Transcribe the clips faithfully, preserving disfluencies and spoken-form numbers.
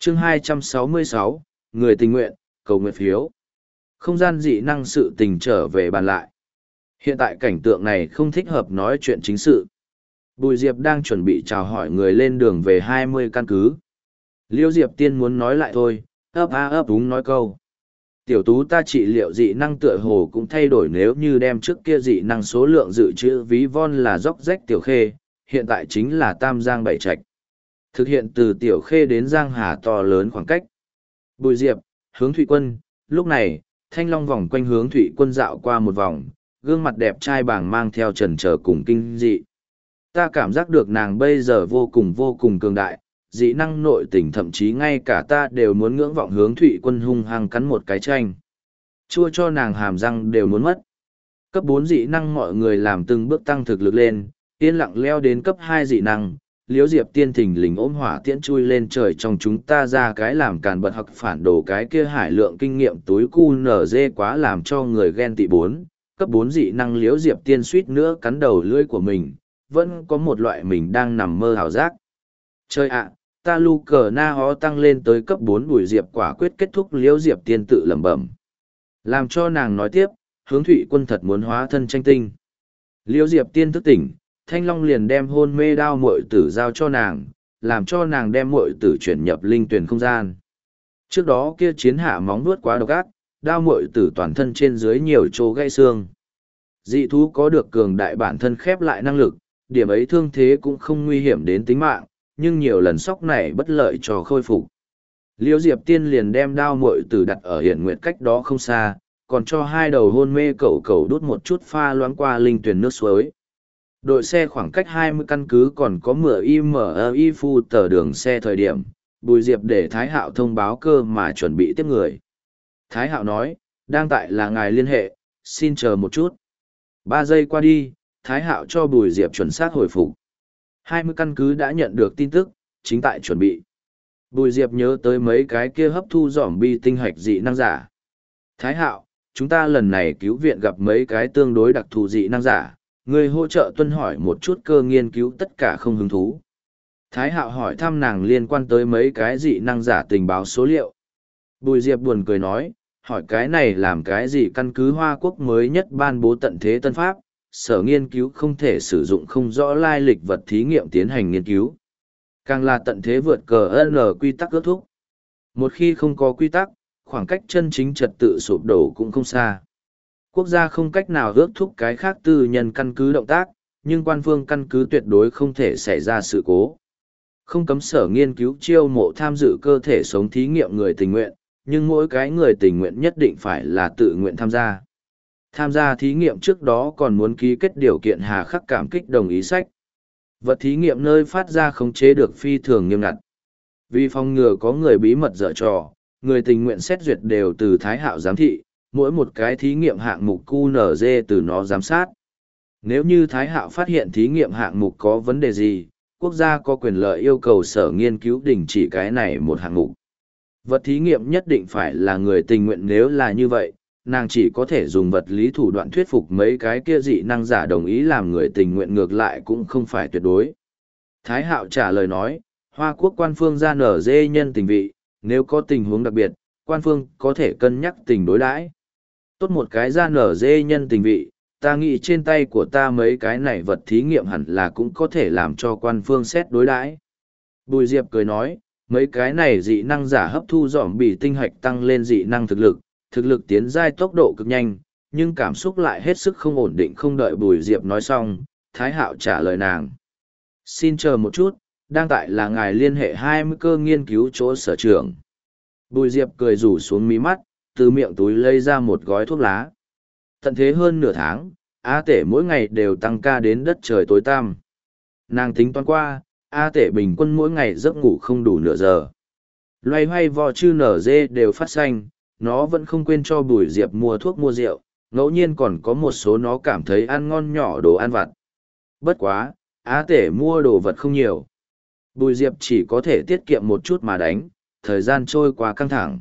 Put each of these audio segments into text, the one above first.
chương hai trăm sáu mươi sáu, người tình nguyện, cầu nguyện phiếu. Không gian dị năng sự tình trở về bàn lại. Hiện tại cảnh tượng này không thích hợp nói chuyện chính sự. Bùi Diệp đang chuẩn bị chào hỏi người lên đường về hai mươi căn cứ. Liêu Diệp Tiên muốn nói lại thôi, ấp a ấp úng nói câu. Tiểu tú ta trị liệu dị năng tựa hồ cũng thay đổi, nếu như đem trước kia dị năng số lượng dự trữ ví von là dốc rách tiểu khê, hiện tại chính là tam giang bảy trạch. Thực hiện từ tiểu khê đến giang hà to lớn khoảng cách. Bùi Diệp, Hướng Thụy Quân, lúc này, Thanh Long vòng quanh Hướng Thụy Quân dạo qua một vòng, gương mặt đẹp trai bảng mang theo trần trở cùng kinh dị. Ta cảm giác được nàng bây giờ vô cùng vô cùng cường đại, dị năng nội tình, thậm chí ngay cả ta đều muốn ngưỡng vọng Hướng Thụy Quân hung hăng cắn một cái chanh. Chua cho nàng hàm răng đều muốn mất. Cấp bốn dị năng mọi người làm từng bước tăng thực lực lên, yên lặng leo đến cấp hai dị năng. Liễu Diệp Tiên thình lình ôm hỏa tiễn chui lên trời trong chúng ta ra cái làm càn bật hoặc phản đồ, cái kia hải lượng kinh nghiệm túi cu nở dê quá làm cho người ghen tị. Bốn cấp bốn dị năng Liễu Diệp Tiên suýt nữa cắn đầu lưỡi của mình, vẫn có một loại mình đang nằm mơ hào giác. Chơi ạ, ta lu cờ na hó tăng lên tới cấp bốn. Bùi Diệp quả quyết kết thúc. Liễu Diệp Tiên tự lẩm bẩm. Làm cho nàng nói tiếp, Hướng Thụy Quân thật muốn hóa thân tranh tinh. Liễu Diệp Tiên thức tỉnh, Thanh Long liền đem hôn mê đao muội tử giao cho nàng, làm cho nàng đem muội tử chuyển nhập linh tuyển không gian. Trước đó kia chiến hạ móng nuốt quá độc ác, đao muội tử toàn thân trên dưới nhiều chỗ gãy xương. Dị thú có được cường đại bản thân khép lại năng lực, điểm ấy thương thế cũng không nguy hiểm đến tính mạng, nhưng nhiều lần sóc này bất lợi cho khôi phục. Liễu Diệp Tiên liền đem đao muội tử đặt ở hiển nguyện cách đó không xa, còn cho hai đầu hôn mê cẩu cẩu đút một chút pha loãng qua linh tuyển nước suối. Đội xe khoảng cách hai mươi căn cứ còn có mười i phu tờ đường xe thời điểm, Bùi Diệp để Thái Hạo thông báo cơ mà chuẩn bị tiếp người. Thái Hạo nói, đang tại là ngài liên hệ, xin chờ một chút. Ba giây qua đi, Thái Hạo cho Bùi Diệp chuẩn xác hồi phục. hai mươi căn cứ đã nhận được tin tức, chính tại chuẩn bị. Bùi Diệp nhớ tới mấy cái kia hấp thu giỏm bi tinh hạch dị năng giả. Thái Hạo, chúng ta lần này cứu viện gặp mấy cái tương đối đặc thù dị năng giả. Người hỗ trợ tuân hỏi một chút cơ nghiên cứu tất cả không hứng thú. Thái Hạo hỏi thăm nàng liên quan tới mấy cái dị năng giả tình báo số liệu. Bùi Diệp buồn cười nói, hỏi cái này làm cái gì? Căn cứ Hoa Quốc mới nhất ban bố tận thế tân pháp, sở nghiên cứu không thể sử dụng không rõ lai lịch vật thí nghiệm tiến hành nghiên cứu. Càng là tận thế vượt cờ N quy tắc ước thúc. Một khi không có quy tắc, khoảng cách chân chính trật tự sụp đổ cũng không xa. Quốc gia không cách nào ước thúc cái khác tư nhân căn cứ động tác, nhưng quan phương căn cứ tuyệt đối không thể xảy ra sự cố. Không cấm sở nghiên cứu chiêu mộ tham dự cơ thể sống thí nghiệm người tình nguyện, nhưng mỗi cái người tình nguyện nhất định phải là tự nguyện tham gia. Tham gia thí nghiệm trước đó còn muốn ký kết điều kiện hà khắc cảm kích đồng ý sách. Vật thí nghiệm nơi phát ra khống chế được phi thường nghiêm ngặt. Vì phòng ngừa có người bí mật dở trò, người tình nguyện xét duyệt đều từ Thái Hạo giám thị, mỗi một cái thí nghiệm hạng mục quy en giê từ nó giám sát. Nếu như Thái Hạo phát hiện thí nghiệm hạng mục có vấn đề gì, quốc gia có quyền lợi yêu cầu sở nghiên cứu đình chỉ cái này một hạng mục. Vật thí nghiệm nhất định phải là người tình nguyện, nếu là như vậy, nàng chỉ có thể dùng vật lý thủ đoạn thuyết phục mấy cái kia dị năng giả đồng ý làm người tình nguyện, ngược lại cũng không phải tuyệt đối. Thái Hạo trả lời nói, Hoa Quốc quan phương ra nở dê nhân tình vị, nếu có tình huống đặc biệt, quan phương có thể cân nhắc tình đối đãi. Tốt một cái ra nở dê nhân tình vị, ta nghĩ trên tay của ta mấy cái này vật thí nghiệm hẳn là cũng có thể làm cho quan phương xét đối đãi. Bùi Diệp cười nói, mấy cái này dị năng giả hấp thu giỏm bị tinh hạch tăng lên dị năng thực lực, thực lực tiến giai tốc độ cực nhanh, nhưng cảm xúc lại hết sức không ổn định. Không đợi Bùi Diệp nói xong, Thái Hạo trả lời nàng. Xin chờ một chút, đang tại là ngài liên hệ hai mươi cơ nghiên cứu chỗ sở trưởng. Bùi Diệp cười rủ xuống mí mắt, từ miệng túi lấy ra một gói thuốc lá. Tận thế hơn nửa tháng, A Tể mỗi ngày đều tăng ca đến đất trời tối tăm. Nàng tính toán qua, A Tể bình quân mỗi ngày giấc ngủ không đủ nửa giờ. Loay hoay vò chư nở dê đều phát xanh, nó vẫn không quên cho Bùi Diệp mua thuốc mua rượu, ngẫu nhiên còn có một số nó cảm thấy ăn ngon nhỏ đồ ăn vặt. Bất quá, A Tể mua đồ vật không nhiều. Bùi Diệp chỉ có thể tiết kiệm một chút mà đánh, thời gian trôi qua căng thẳng.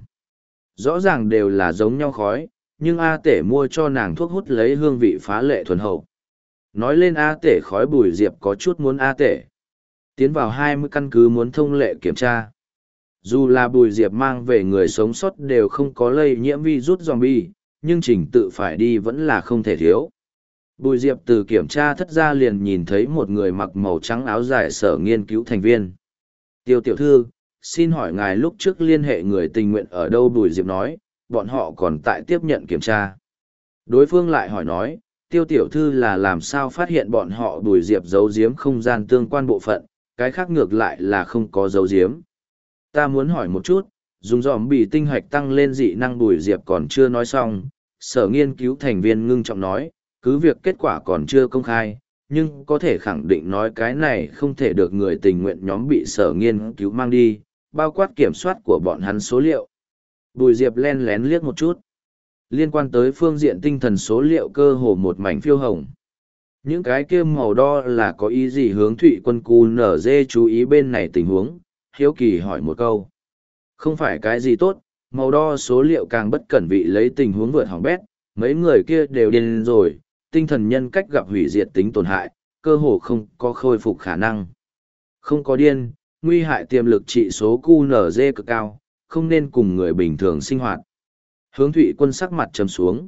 Rõ ràng đều là giống nhau khói, nhưng A Tể mua cho nàng thuốc hút lấy hương vị phá lệ thuần hậu. Nói lên A Tể khói, Bùi Diệp có chút muốn A Tể tiến vào hai mươi căn cứ muốn thông lệ kiểm tra. Dù là Bùi Diệp mang về người sống sót đều không có lây nhiễm virus zombie, nhưng trình tự phải đi vẫn là không thể thiếu. Bùi Diệp từ kiểm tra thất ra liền nhìn thấy một người mặc màu trắng áo dài sở nghiên cứu thành viên. Tiêu tiểu thư, xin hỏi ngài lúc trước liên hệ người tình nguyện ở đâu? Bùi Diệp nói, bọn họ còn tại tiếp nhận kiểm tra. Đối phương lại hỏi nói, tiêu tiểu thư là làm sao phát hiện bọn họ? Bùi Diệp giấu giếm không gian tương quan bộ phận, cái khác ngược lại là không có giấu giếm. Ta muốn hỏi một chút, dùng dòm bị tinh hoạch tăng lên dị năng. Bùi Diệp còn chưa nói xong, sở nghiên cứu thành viên ngưng trọng nói, cứ việc kết quả còn chưa công khai, nhưng có thể khẳng định nói cái này không thể được người tình nguyện nhóm bị sở nghiên cứu mang đi, bao quát kiểm soát của bọn hắn số liệu. Bùi Diệp len lén liếc một chút. Liên quan tới phương diện tinh thần số liệu cơ hồ một mảnh phiêu hồng. Những cái kia màu đo là có ý gì? Hướng Thụy Quân Cù nở dê chú ý bên này tình huống, hiếu kỳ hỏi một câu. Không phải cái gì tốt, màu đo số liệu càng bất cẩn vị lấy tình huống vượt hỏng bét, mấy người kia đều điên rồi, tinh thần nhân cách gặp hủy diệt tính tổn hại, cơ hồ không có khôi phục khả năng. Không có điên, nguy hại tiềm lực trị số Q N G cực cao, không nên cùng người bình thường sinh hoạt. Hướng Thụy Quân sắc mặt trầm xuống.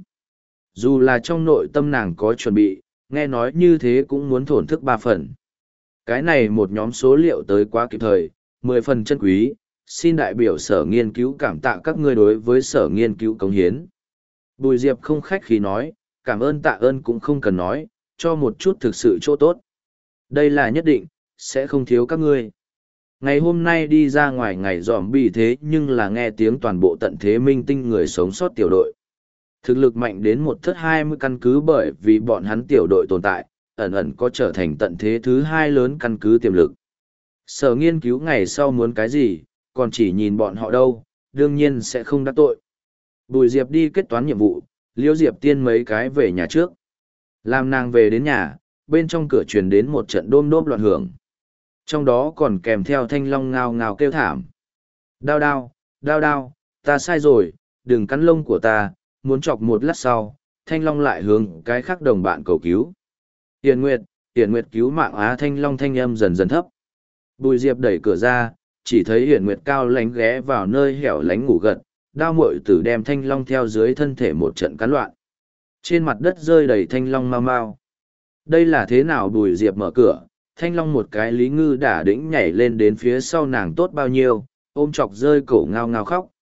Dù là trong nội tâm nàng có chuẩn bị, nghe nói như thế cũng muốn thổn thức ba phần. Cái này một nhóm số liệu tới quá kịp thời, mười phần chân quý, xin đại biểu sở nghiên cứu cảm tạ các ngươi đối với sở nghiên cứu cống hiến. Bùi Diệp không khách khí nói, cảm ơn tạ ơn cũng không cần nói, cho một chút thực sự chỗ tốt. Đây là nhất định, sẽ không thiếu các ngươi. Ngày hôm nay đi ra ngoài ngày dòm bị thế nhưng là nghe tiếng toàn bộ tận thế minh tinh người sống sót tiểu đội. Thực lực mạnh đến một thất hai mươi căn cứ bởi vì bọn hắn tiểu đội tồn tại, ẩn ẩn có trở thành tận thế thứ hai lớn căn cứ tiềm lực. Sở nghiên cứu ngày sau muốn cái gì, còn chỉ nhìn bọn họ đâu, đương nhiên sẽ không đắc tội. Bùi Diệp đi kết toán nhiệm vụ, Liễu Diệp Tiên mấy cái về nhà trước. Làm nàng về đến nhà, bên trong cửa truyền đến một trận đôm đốp loạn hưởng. Trong đó còn kèm theo thanh long ngao ngao kêu thảm. Đao đao, đao đao, ta sai rồi, đừng cắn lông của ta, muốn chọc một lát sau, thanh long lại hướng cái khác đồng bạn cầu cứu. Tiền Nguyệt, Tiền Nguyệt cứu mạng á. Thanh long thanh âm dần dần thấp. Bùi Diệp đẩy cửa ra, chỉ thấy Hiển Nguyệt cao lánh ghé vào nơi hẻo lánh ngủ gật, đao muội tử đem thanh long theo dưới thân thể một trận cắn loạn. Trên mặt đất rơi đầy thanh long mau mau. Đây là thế nào? Bùi Diệp mở cửa, thanh long một cái lý ngư đả đĩnh nhảy lên đến phía sau nàng tốt bao nhiêu, ôm chọc rơi cổ ngao ngao khóc.